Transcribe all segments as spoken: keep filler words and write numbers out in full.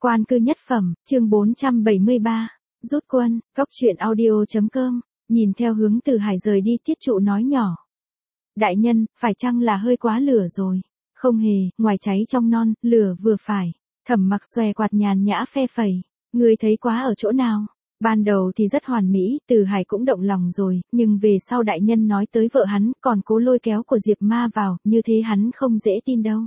Quan cư nhất phẩm, chương bốn trăm bảy mươi ba. Rút quân, góc truyện audio.com, nhìn theo hướng Từ Hải rời đi Tiết Trụ nói nhỏ. Đại nhân, phải chăng là hơi quá lửa rồi? Không hề, ngoài cháy trong non, lửa vừa phải. Thẩm Mặc xòe quạt nhàn nhã phe phẩy. Ngươi thấy quá ở chỗ nào? Ban đầu thì rất hoàn mỹ, Từ Hải cũng động lòng rồi, nhưng về sau đại nhân nói tới vợ hắn, còn cố lôi kéo của Diệp Ma vào, như thế hắn không dễ tin đâu.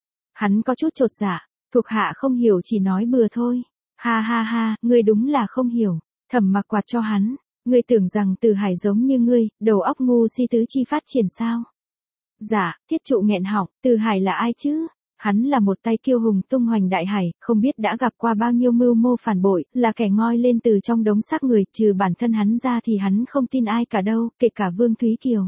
Hắn có chút chột dạ. Thuộc hạ không hiểu chỉ nói bừa thôi. Ha ha ha, ngươi đúng là không hiểu. Thẩm Mặc quạt cho hắn. Ngươi tưởng rằng Từ Hải giống như ngươi, đầu óc ngu si tứ chi phát triển sao? Dạ, Tiết Trụ nghẹn họng, Từ Hải là ai chứ? Hắn là một tay kiêu hùng tung hoành đại hải, không biết đã gặp qua bao nhiêu mưu mô phản bội, là kẻ ngoi lên từ trong đống xác người, trừ bản thân hắn ra thì hắn không tin ai cả đâu, kể cả Vương Thúy Kiều.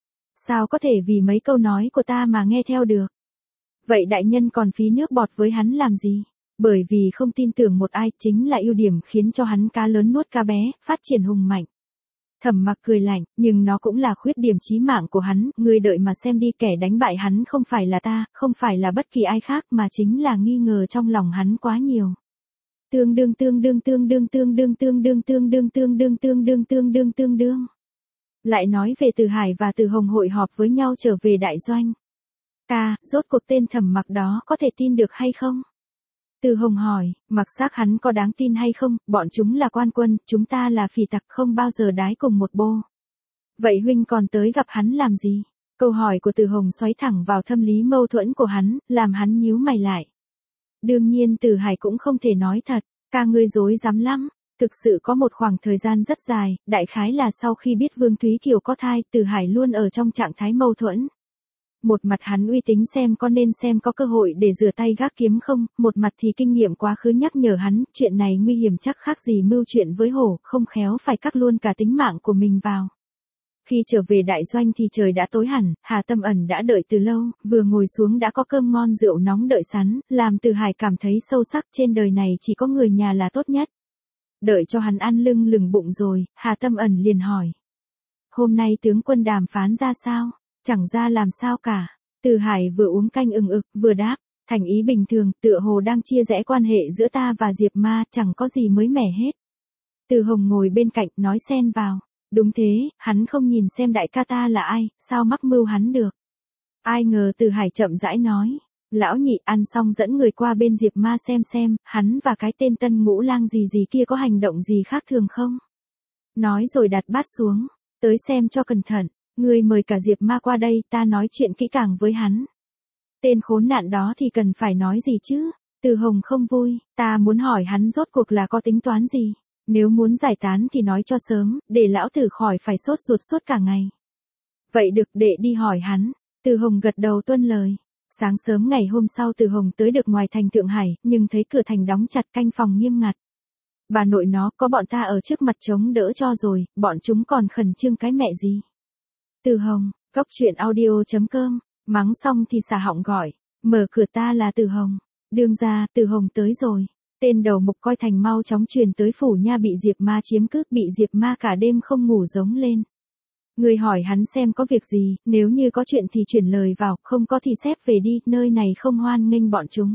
Sao có thể vì mấy câu nói của ta mà nghe theo được? Vậy đại nhân còn phí nước bọt với hắn làm gì? Bởi vì không tin tưởng một ai chính là ưu điểm khiến cho hắn cá lớn nuốt cá bé, phát triển hùng mạnh. Thẩm Mặc cười lạnh, nhưng nó cũng là khuyết điểm chí mạng của hắn, ngươi đợi mà xem đi, kẻ đánh bại hắn không phải là ta, không phải là bất kỳ ai khác mà chính là nghi ngờ trong lòng hắn quá nhiều. Tương đương tương đương tương đương tương đương tương đương tương đương tương đương tương đương tương đương tương đương. Lại nói về Từ Hải và Từ Hồng hội họp với nhau trở về đại doanh. Ca, rốt cuộc tên Thẩm Mặc đó có thể tin được hay không? Từ Hồng hỏi, mặc xác hắn có đáng tin hay không, bọn chúng là quan quân, chúng ta là phỉ tặc không bao giờ đái cùng một bô. Vậy huynh còn tới gặp hắn làm gì? Câu hỏi của Từ Hồng xoáy thẳng vào thâm lý mâu thuẫn của hắn, làm hắn nhíu mày lại. Đương nhiên Từ Hải cũng không thể nói thật, ca ngươi dối dám lắm. Thực sự có một khoảng thời gian rất dài, đại khái là sau khi biết Vương Thúy Kiều có thai, Từ Hải luôn ở trong trạng thái mâu thuẫn. Một mặt hắn uy tín xem có nên xem có cơ hội để rửa tay gác kiếm không, một mặt thì kinh nghiệm quá khứ nhắc nhở hắn, chuyện này nguy hiểm chắc khác gì mưu chuyện với hổ, không khéo phải cắt luôn cả tính mạng của mình vào. Khi trở về đại doanh thì trời đã tối hẳn, Hà Tâm Ẩn đã đợi từ lâu, vừa ngồi xuống đã có cơm ngon rượu nóng đợi sẵn, làm Từ Hải cảm thấy sâu sắc trên đời này chỉ có người nhà là tốt nhất. Đợi cho hắn ăn lưng lừng bụng rồi, Hà Tâm Ẩn liền hỏi. Hôm nay tướng quân đàm phán ra sao? Chẳng ra làm sao cả. Từ Hải vừa uống canh ừng ực, vừa đáp, thành ý bình thường, tựa hồ đang chia rẽ quan hệ giữa ta và Diệp Ma, chẳng có gì mới mẻ hết. Từ Hồng ngồi bên cạnh, nói xen vào. Đúng thế, hắn không nhìn xem đại ca ta là ai, sao mắc mưu hắn được. Ai ngờ Từ Hải chậm rãi nói. Lão nhị ăn xong dẫn người qua bên Diệp Ma xem xem, hắn và cái tên Tân Ngũ Lang gì gì kia có hành động gì khác thường không. Nói rồi đặt bát xuống, tới xem cho cẩn thận. Ngươi mời cả Diệp Ma qua đây, ta nói chuyện kỹ càng với hắn. Tên khốn nạn đó thì cần phải nói gì chứ? Từ Hồng không vui, ta muốn hỏi hắn rốt cuộc là có tính toán gì? Nếu muốn giải tán thì nói cho sớm, để lão tử khỏi phải sốt ruột suốt cả ngày. Vậy được, đệ đi hỏi hắn. Từ Hồng gật đầu tuân lời. Sáng sớm ngày hôm sau Từ Hồng tới được ngoài thành Thượng Hải, nhưng thấy cửa thành đóng chặt, canh phòng nghiêm ngặt. Bà nội nó, có bọn ta ở trước mặt chống đỡ cho rồi, bọn chúng còn khẩn trương cái mẹ gì? Từ Hồng, góc truyện audio.com, mắng xong thì xà họng gọi, mở cửa, ta là Từ Hồng. Đương ra, Từ Hồng tới rồi. Tên đầu mục coi thành mau chóng truyền tới phủ nha, bị Diệp Ma chiếm cướp, bị Diệp Ma cả đêm không ngủ giống lên. Người hỏi hắn xem có việc gì, nếu như có chuyện thì chuyển lời vào, không có thì xếp về đi, nơi này không hoan nghênh bọn chúng.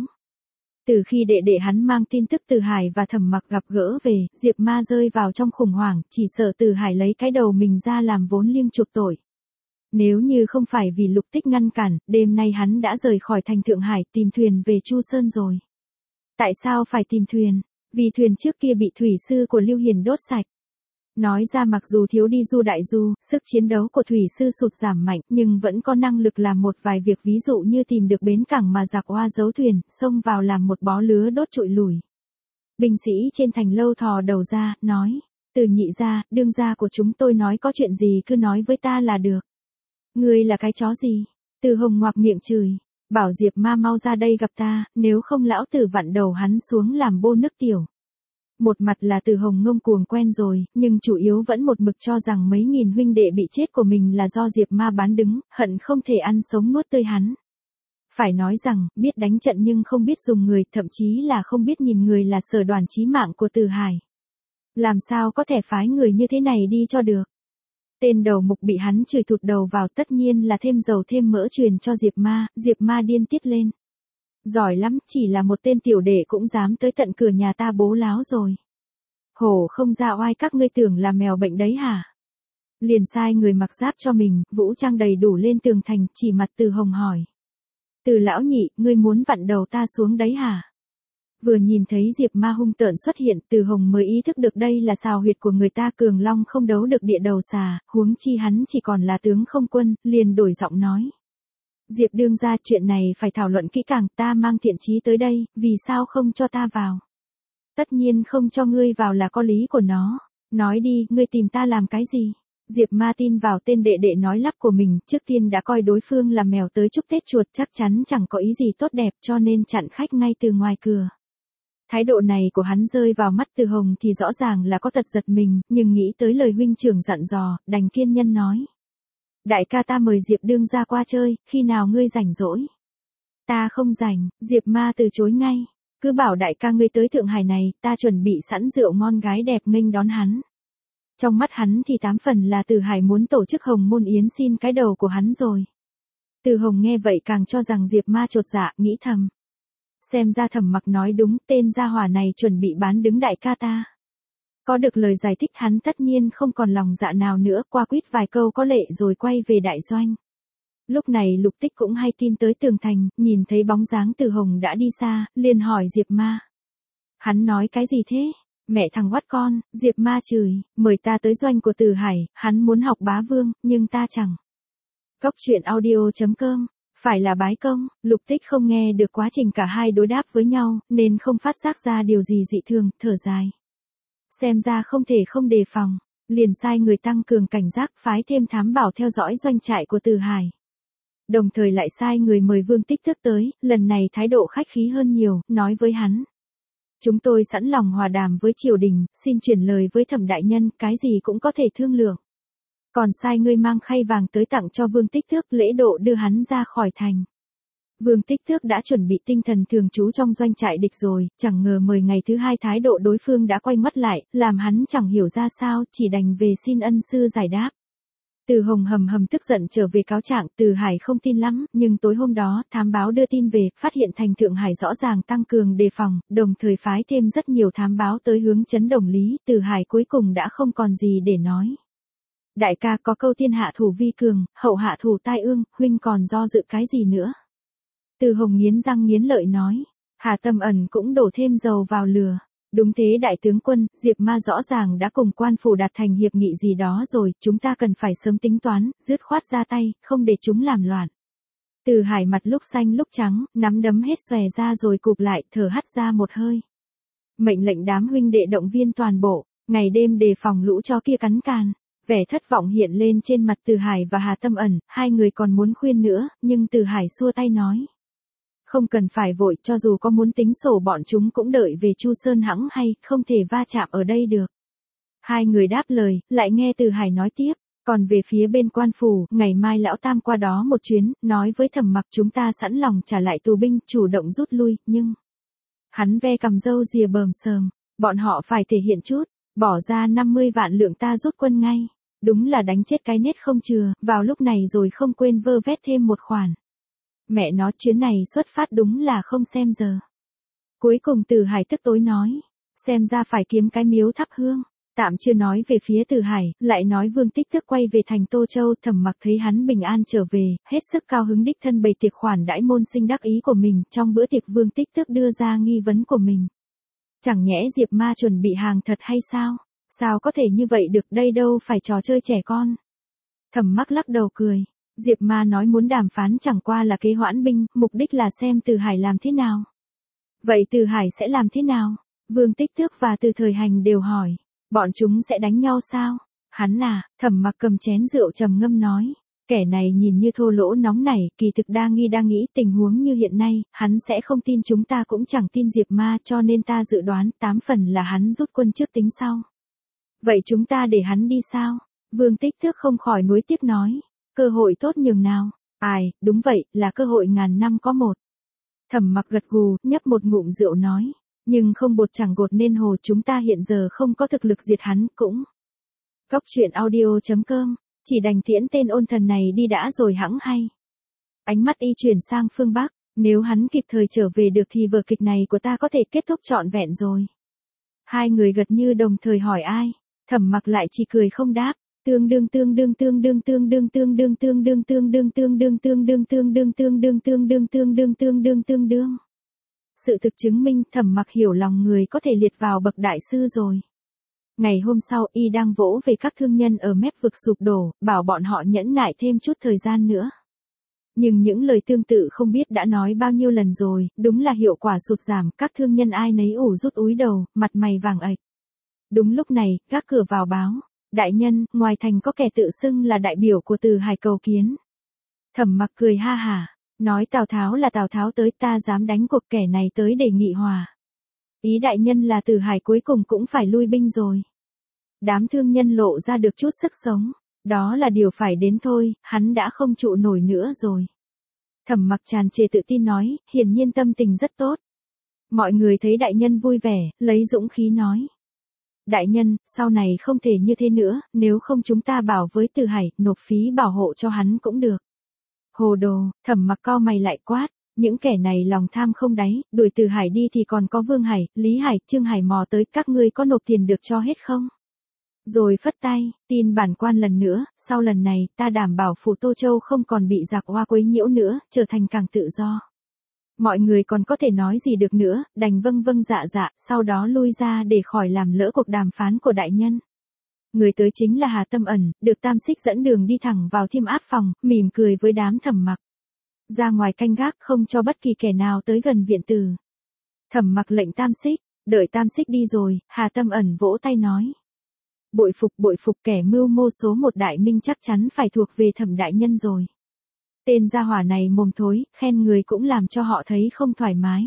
Từ khi đệ đệ hắn mang tin tức Từ Hải và Thẩm Mặc gặp gỡ về, Diệp Ma rơi vào trong khủng hoảng, chỉ sợ Từ Hải lấy cái đầu mình ra làm vốn liêm chuộc tội. Nếu như không phải vì Lục Tích ngăn cản, đêm nay hắn đã rời khỏi thành Thượng Hải tìm thuyền về Chu Sơn rồi. Tại sao phải tìm thuyền? Vì thuyền trước kia bị thủy sư của Lưu Hiền đốt sạch. Nói ra mặc dù thiếu đi du đại du, sức chiến đấu của thủy sư sụt giảm mạnh, nhưng vẫn có năng lực làm một vài việc, ví dụ như tìm được bến cảng mà giặc Oa giấu thuyền, xông vào làm một bó lứa đốt trụi lùi. Binh sĩ trên thành lâu thò đầu ra, nói, Từ nhị gia, đương gia của chúng tôi nói có chuyện gì cứ nói với ta là được. Ngươi là cái chó gì? Từ Hồng ngoạc miệng chửi, bảo Diệp Ma mau ra đây gặp ta, nếu không lão tử vặn đầu hắn xuống làm bô nước tiểu. Một mặt là Từ Hồng ngông cuồng quen rồi, nhưng chủ yếu vẫn một mực cho rằng mấy nghìn huynh đệ bị chết của mình là do Diệp Ma bán đứng, hận không thể ăn sống nuốt tươi hắn. Phải nói rằng, biết đánh trận nhưng không biết dùng người, thậm chí là không biết nhìn người là sở đoàn chí mạng của Từ Hải. Làm sao có thể phái người như thế này đi cho được? Tên đầu mục bị hắn chửi thụt đầu vào, tất nhiên là thêm dầu thêm mỡ truyền cho Diệp Ma, Diệp Ma điên tiết lên. Giỏi lắm, chỉ là một tên tiểu đệ cũng dám tới tận cửa nhà ta bố láo rồi. Hổ không ra oai, các ngươi tưởng là mèo bệnh đấy hả? Liền sai người mặc giáp cho mình, vũ trang đầy đủ lên tường thành, chỉ mặt Từ Hồng hỏi. Từ lão nhị, ngươi muốn vặn đầu ta xuống đấy hả? Vừa nhìn thấy Diệp Ma hung tợn xuất hiện, Từ Hồng mới ý thức được đây là xào huyệt của người ta, cường long không đấu được địa đầu xà, huống chi hắn chỉ còn là tướng không quân, liền đổi giọng nói. Diệp đương gia, chuyện này phải thảo luận kỹ càng, ta mang thiện chí tới đây, vì sao không cho ta vào? Tất nhiên không cho ngươi vào là có lý của nó. Nói đi, ngươi tìm ta làm cái gì? Diệp Ma tin vào tên đệ đệ nói lắp của mình, trước tiên đã coi đối phương là mèo tới chúc Tết chuột, chắc chắn chẳng có ý gì tốt đẹp, cho nên chặn khách ngay từ ngoài cửa. Thái độ này của hắn rơi vào mắt Từ Hồng thì rõ ràng là có tật giật mình, nhưng nghĩ tới lời huynh trưởng dặn dò, đành kiên nhân nói. Đại ca, ta mời Diệp đương gia qua chơi, khi nào ngươi rảnh rỗi? Ta không rảnh. Diệp Ma từ chối ngay. Cứ bảo đại ca ngươi tới Thượng Hải này, ta chuẩn bị sẵn rượu ngon gái đẹp nghênh đón hắn. Trong mắt hắn thì tám phần là Từ Hải muốn tổ chức Hồng Môn Yến xin cái đầu của hắn rồi. Từ Hồng nghe vậy càng cho rằng Diệp Ma chột dạ, nghĩ thầm. Xem ra Thẩm Mặc nói đúng, tên gia hỏa này chuẩn bị bán đứng đại ca ta. Có được lời giải thích, hắn tất nhiên không còn lòng dạ nào nữa, qua quýt vài câu có lệ rồi quay về đại doanh. Lúc này Lục Tích cũng hay tin tới tường thành, nhìn thấy bóng dáng Từ Hồng đã đi xa, liền hỏi Diệp Ma. Hắn nói cái gì thế? Mẹ thằng quát con, Diệp Ma chửi, mời ta tới doanh của Từ Hải, hắn muốn học bá vương, nhưng ta chẳng. Cốc truyện audio chấm com, phải là bái công. Lục Tích không nghe được quá trình cả hai đối đáp với nhau, nên không phát giác ra điều gì dị thường, thở dài. Xem ra không thể không đề phòng, liền sai người tăng cường cảnh giác, phái thêm thám bảo theo dõi doanh trại của Từ Hải. Đồng thời lại sai người mời Vương Tích Tước tới, lần này thái độ khách khí hơn nhiều, nói với hắn. Chúng tôi sẵn lòng hòa đàm với triều đình, xin chuyển lời với Thẩm đại nhân, cái gì cũng có thể thương lượng. Còn sai ngươi mang khay vàng tới tặng cho Vương Tích Tước, lễ độ đưa hắn ra khỏi thành. Vương Tích Tước đã chuẩn bị tinh thần thường trú trong doanh trại địch rồi, chẳng ngờ mời ngày thứ hai thái độ đối phương đã quay ngoắt lại, làm hắn chẳng hiểu ra sao, chỉ đành về xin ân sư giải đáp. Từ Hồng hầm hầm tức giận trở về cáo trạng, Từ Hải không tin lắm, nhưng tối hôm đó, thám báo đưa tin về, phát hiện thành Thượng Hải rõ ràng tăng cường đề phòng, đồng thời phái thêm rất nhiều thám báo tới hướng chấn Đồng Lý, Từ Hải cuối cùng đã không còn gì để nói. Đại ca, có câu thiên hạ thủ vi cường, hậu hạ thủ tai ương, huynh còn do dự cái gì nữa? Từ Hồng nghiến răng nghiến lợi nói, Hà Tâm Ẩn cũng đổ thêm dầu vào lửa. Đúng thế đại tướng quân, Diệp Ma rõ ràng đã cùng quan phủ đạt thành hiệp nghị gì đó rồi, chúng ta cần phải sớm tính toán, dứt khoát ra tay, không để chúng làm loạn. Từ Hải mặt lúc xanh lúc trắng, nắm đấm hết xòe ra rồi cụp lại, thở hắt ra một hơi. Mệnh lệnh đám huynh đệ động viên toàn bộ, ngày đêm đề phòng lũ chó kia cắn càn. Vẻ thất vọng hiện lên trên mặt Từ Hải và Hà Tâm Ẩn, hai người còn muốn khuyên nữa, nhưng Từ Hải xua tay nói. Không cần phải vội, cho dù có muốn tính sổ bọn chúng cũng đợi về Chu Sơn hẵng hay, không thể va chạm ở đây được. Hai người đáp lời, lại nghe Từ Hải nói tiếp, còn về phía bên quan phủ, ngày mai lão tam qua đó một chuyến, nói với Thẩm Mặc chúng ta sẵn lòng trả lại tù binh, chủ động rút lui, nhưng... Hắn ve cầm râu rìa bờm sờm, bọn họ phải thể hiện chút, bỏ ra năm mươi vạn lượng ta rút quân ngay. Đúng là đánh chết cái nết không chừa, vào lúc này rồi không quên vơ vét thêm một khoản. Mẹ nó, chuyến này xuất phát đúng là không xem giờ. Cuối cùng Từ Hải tức tối nói, xem ra phải kiếm cái miếu thắp hương. Tạm chưa nói về phía Từ Hải, lại nói Vương Tích Tước quay về thành Tô Châu, Thẩm Mặc thấy hắn bình an trở về, hết sức cao hứng đích thân bày tiệc khoản đãi môn sinh đắc ý của mình, trong bữa tiệc Vương Tích Tước đưa ra nghi vấn của mình. Chẳng nhẽ Diệp Ma chuẩn bị hàng thật hay sao? Sao có thể như vậy được, đây đâu phải trò chơi trẻ con. Thẩm Mặc lắc đầu cười. Diệp Ma nói muốn đàm phán chẳng qua là kế hoãn binh, mục đích là xem Từ Hải làm thế nào. Vậy Từ Hải sẽ làm thế nào? Vương Tích Tước và Từ Thời Hành đều hỏi. Bọn chúng sẽ đánh nhau sao? Hắn à, Thẩm Mặc cầm chén rượu trầm ngâm nói. Kẻ này nhìn như thô lỗ nóng nảy, kỳ thực đa nghi đa nghĩ tình huống như hiện nay, hắn sẽ không tin chúng ta cũng chẳng tin Diệp Ma, cho nên ta dự đoán tám phần là hắn rút quân trước tính sau. Vậy chúng ta để hắn đi sao? Vương Tích Tước không khỏi nuối tiếc nói. Cơ hội tốt nhường nào? Ai, đúng vậy, là cơ hội ngàn năm có một. Thẩm Mặc gật gù, nhấp một ngụm rượu nói. Nhưng không bột chẳng gột nên hồ, chúng ta hiện giờ không có thực lực diệt hắn, cũng. Cốc truyện audio chấm com, chỉ đành tiễn tên ôn thần này đi đã rồi hẵng hay. Ánh mắt y chuyển sang phương Bắc, Nếu hắn kịp thời trở về được thì vở kịch này của ta có thể kết thúc trọn vẹn rồi. Hai người gật như đồng thời hỏi ai, Thẩm Mặc lại chỉ cười không đáp. Tương đương tương đương tương đương tương đương tương đương tương đương tương đương tương đương tương đương tương đương tương đương tương đương tương đương tương đương tương đương. Sự thực chứng minh Thẩm Mặc hiểu lòng người có thể liệt vào bậc đại sư rồi. Ngày hôm sau y đang vỗ về các thương nhân ở mép vực sụp đổ, bảo bọn họ nhẫn nại thêm chút thời gian nữa. Nhưng những lời tương tự không biết đã nói bao nhiêu lần rồi, đúng là hiệu quả sụt giảm, các thương nhân ai nấy ủ rút úi đầu, mặt mày vàng ạch. Đúng lúc này, gác cửa vào báo, đại nhân, ngoài thành có kẻ tự xưng là đại biểu của Từ Hải cầu kiến. Thẩm Mặc cười ha hả, nói Tào Tháo là Tào Tháo tới, ta dám đánh cuộc kẻ này tới để nghị hòa. Ý đại nhân là Từ Hải cuối cùng cũng phải lui binh rồi. Đám thương nhân lộ ra được chút sức sống, đó là điều phải đến thôi, hắn đã không trụ nổi nữa rồi. Thẩm Mặc tràn trề tự tin nói, hiển nhiên tâm tình rất tốt. Mọi người thấy đại nhân vui vẻ, lấy dũng khí nói. Đại nhân, sau này không thể như thế nữa, nếu không chúng ta bảo với Từ Hải, nộp phí bảo hộ cho hắn cũng được. Hồ đồ, Thẩm Mặc cau mày lại quát, những kẻ này lòng tham không đáy, đuổi Từ Hải đi thì còn có Vương Hải, Lý Hải, Trương Hải mò tới, các ngươi có nộp tiền được cho hết không? Rồi phất tay, tin bản quan lần nữa, sau lần này, ta đảm bảo phủ Tô Châu không còn bị giặc Hoa quấy nhiễu nữa, trở thành càng tự do. Mọi người còn có thể nói gì được nữa, đành vâng vâng dạ dạ, sau đó lui ra để khỏi làm lỡ cuộc đàm phán của đại nhân. Người tới chính là Hà Tâm Ẩn, được Tam Xích dẫn đường đi thẳng vào Thiêm Áp phòng, mỉm cười với đám Thẩm Mặc. Ra ngoài canh gác không cho bất kỳ kẻ nào tới gần viện tử. Thẩm Mặc lệnh Tam Xích, đợi Tam Xích đi rồi, Hà Tâm Ẩn vỗ tay nói. Bội phục bội phục, kẻ mưu mô số một đại minh chắc chắn phải thuộc về Thẩm đại nhân rồi. Tên gia hỏa này mồm thối, khen người cũng làm cho họ thấy không thoải mái.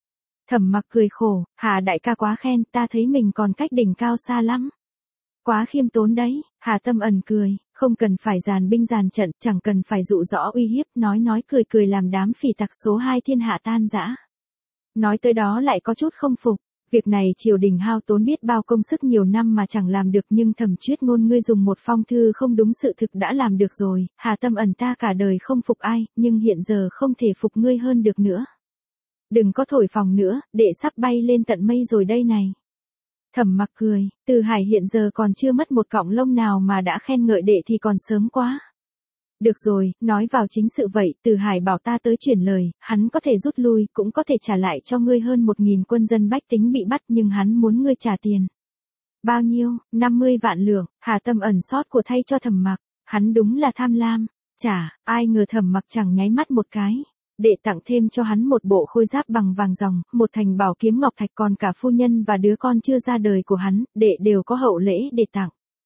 Thẩm Mặc cười khổ, Hà đại ca quá khen, ta thấy mình còn cách đỉnh cao xa lắm. Quá khiêm tốn đấy, Hà Tâm Ẩn cười, không cần phải dàn binh dàn trận, chẳng cần phải dụ dõ uy hiếp, nói nói cười cười làm đám phỉ tặc số hai thiên hạ tan rã. Nói tới đó lại có chút không phục. Việc này triều đình hao tốn biết bao công sức nhiều năm mà chẳng làm được, nhưng Thẩm Chuyết Ngôn ngươi dùng một phong thư không đúng sự thực đã làm được rồi. Hà Tâm Ẩn, ta cả đời không phục ai, nhưng hiện giờ không thể phục ngươi hơn được nữa. Đừng có thổi phồng nữa, đệ sắp bay lên tận mây rồi đây này. Thẩm Mặc cười, Từ Hải hiện giờ còn chưa mất một cọng lông nào mà đã khen ngợi đệ thì còn sớm quá. Được rồi, nói vào chính sự vậy, Từ Hải bảo ta tới chuyển lời, hắn có thể rút lui, cũng có thể trả lại cho ngươi hơn một nghìn quân dân bách tính bị bắt, nhưng hắn muốn ngươi trả tiền. Bao nhiêu? năm mươi vạn lượng, Hà Tâm Ẩn xót của thay cho Thẩm Mặc, hắn đúng là tham lam. Chả, ai ngờ Thẩm Mặc chẳng nháy mắt một cái. Đệ tặng thêm cho hắn một bộ khôi giáp bằng vàng ròng, một thành bảo kiếm ngọc thạch, còn cả phu nhân và đứa con chưa ra đời của hắn, đệ đều có hậu lễ để tặng.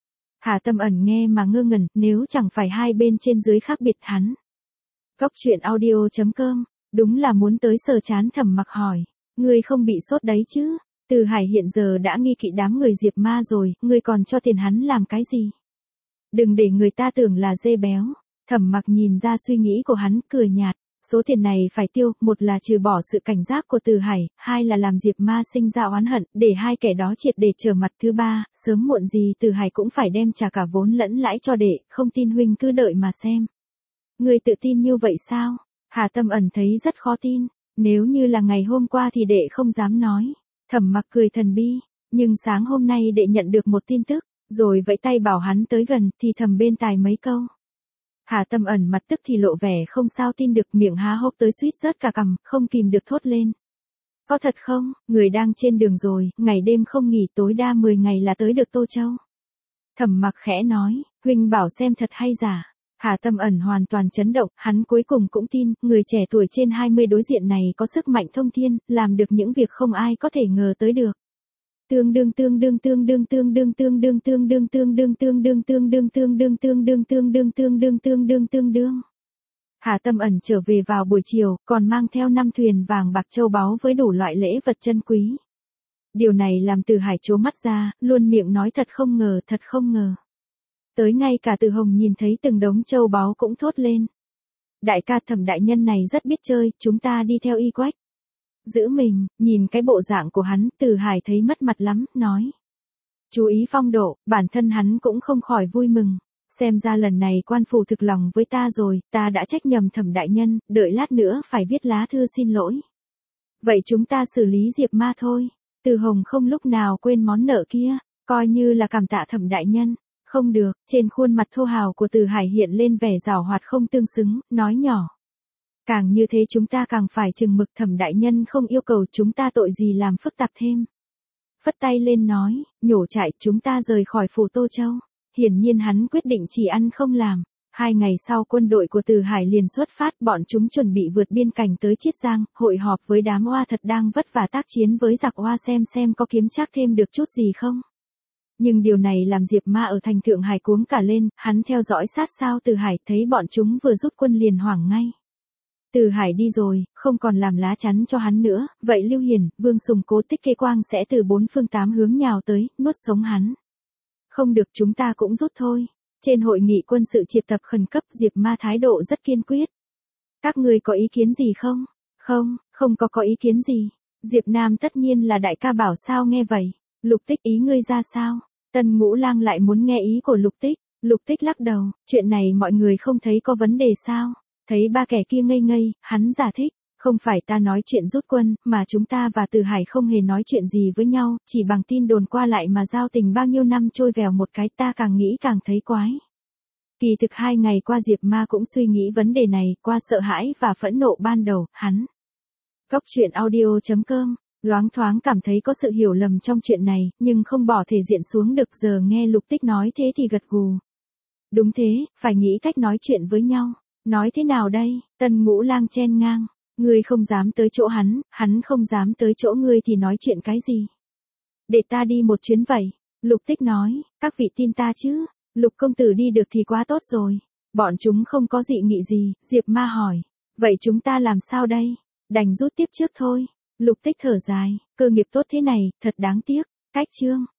Hà Tâm Ẩn nghe mà ngơ ngẩn, nếu chẳng phải hai bên trên dưới khác biệt hắn. Góc truyện audio chấm com, đúng là muốn tới sờ chán. Thẩm Mặc hỏi, ngươi không bị sốt đấy chứ? Từ Hải hiện giờ đã nghi kỵ đám người Diệp Ma rồi, ngươi còn cho tiền hắn làm cái gì? Đừng để người ta tưởng là dê béo. Thẩm Mặc nhìn ra suy nghĩ của hắn, cười nhạt. Số tiền này phải tiêu, một là trừ bỏ sự cảnh giác của Từ Hải, hai là làm Diệp Ma sinh ra oán hận, để hai kẻ đó triệt để trở mặt. Thứ ba, sớm muộn gì Từ Hải cũng phải đem trả cả vốn lẫn lãi cho đệ, không tin huynh cứ đợi mà xem. Ngươi tự tin như vậy sao? Hà Tâm Ẩn thấy rất khó tin, nếu như là ngày hôm qua thì đệ không dám nói. Thẩm Mặc cười thần bi, nhưng sáng hôm nay đệ nhận được một tin tức, rồi vẫy tay bảo hắn tới gần, thì thầm bên tai mấy câu. Hà Tâm Ẩn mặt tức thì lộ vẻ không sao tin được, miệng há hốc tới suýt rớt cả cằm, không kìm được thốt lên. Có thật không? Người đang trên đường rồi, ngày đêm không nghỉ, tối đa mười ngày là tới được Tô Châu. Thẩm Mặc khẽ nói, huynh bảo xem thật hay giả. Hà Tâm Ẩn hoàn toàn chấn động, hắn cuối cùng cũng tin, người trẻ tuổi trên hai mươi đối diện này có sức mạnh thông thiên, làm được những việc không ai có thể ngờ tới được. Tương đương tương đương tương đương tương đương tương đương tương đương tương đương tương đương tương đương tương đương tương đương tương đương tương đương tương đương tương đương. Hà Tâm Ẩn trở về vào buổi chiều, còn mang theo năm thuyền vàng bạc châu báu với đủ loại lễ vật chân quý. Điều này làm Từ Hải trố mắt ra, luôn miệng nói thật không ngờ, thật không ngờ. Tới ngay cả Từ Hồng nhìn thấy từng đống châu báu cũng thốt lên. Đại ca, Thẩm đại nhân này rất biết chơi, chúng ta đi theo y quách. Giữ mình, nhìn cái bộ dạng của hắn, Từ Hải thấy mất mặt lắm, nói. Chú ý phong độ, bản thân hắn cũng không khỏi vui mừng. Xem ra lần này quan phủ thực lòng với ta rồi, ta đã trách nhầm Thẩm đại nhân, đợi lát nữa phải viết lá thư xin lỗi. Vậy chúng ta xử lý Diệp Ma thôi. Từ Hồng không lúc nào quên món nợ kia, coi như là cảm tạ Thẩm đại nhân. Không được, trên khuôn mặt thô hào của Từ Hải hiện lên vẻ giảo hoạt không tương xứng, nói nhỏ. Càng như thế chúng ta càng phải chừng mực, Thẩm đại nhân không yêu cầu chúng ta tội gì làm phức tạp thêm. Phất tay lên nói, nhổ chạy, chúng ta rời khỏi phủ Tô Châu. Hiển nhiên hắn quyết định chỉ ăn không làm. Hai ngày sau quân đội của Từ Hải liền xuất phát, bọn chúng chuẩn bị vượt biên cảnh tới Chiết Giang, hội họp với đám oa thật đang vất vả tác chiến với giặc oa xem xem có kiếm trác thêm được chút gì không. Nhưng điều này làm Diệp Ma ở thành Thượng Hải cuống cả lên, hắn theo dõi sát sao Từ Hải, thấy bọn chúng vừa rút quân liền hoảng ngay. Từ Hải đi rồi, không còn làm lá chắn cho hắn nữa, vậy Lưu Hiền, Vương Sùng, Cố Tích Kê Quang sẽ từ bốn phương tám hướng nhào tới, nuốt sống hắn. Không được, chúng ta cũng rút thôi. Trên hội nghị quân sự triệu tập khẩn cấp, Diệp Ma thái độ rất kiên quyết. Các ngươi có ý kiến gì không? Không, không có có ý kiến gì. Diệp Nam tất nhiên là đại ca bảo sao nghe vậy. Lục Tích, ý ngươi ra sao? Tân Ngũ Lang lại muốn nghe ý của Lục Tích. Lục Tích lắc đầu, chuyện này mọi người không thấy có vấn đề sao? Thấy ba kẻ kia ngây ngây, hắn giải thích. Không phải ta nói chuyện rút quân, mà chúng ta và Từ Hải không hề nói chuyện gì với nhau, chỉ bằng tin đồn qua lại mà giao tình bao nhiêu năm trôi vèo một cái, ta càng nghĩ càng thấy quái. Kỳ thực hai ngày qua Diệp Ma cũng suy nghĩ vấn đề này, qua sợ hãi và phẫn nộ ban đầu, hắn. Góc truyện audio chấm com, loáng thoáng cảm thấy có sự hiểu lầm trong chuyện này, nhưng không bỏ thể diện xuống được, giờ nghe Lục Tích nói thế thì gật gù. Đúng thế, phải nghĩ cách nói chuyện với nhau. Nói thế nào đây? Tân Ngũ Lang chen ngang. Ngươi không dám tới chỗ hắn, hắn không dám tới chỗ ngươi thì nói chuyện cái gì? Để ta đi một chuyến vậy. Lục Tích nói, các vị tin ta chứ? Lục công tử đi được thì quá tốt rồi. Bọn chúng không có dị nghị gì, Diệp Ma hỏi. Vậy chúng ta làm sao đây? Đành rút tiếp trước thôi. Lục Tích thở dài, cơ nghiệp tốt thế này, thật đáng tiếc. Cách chương.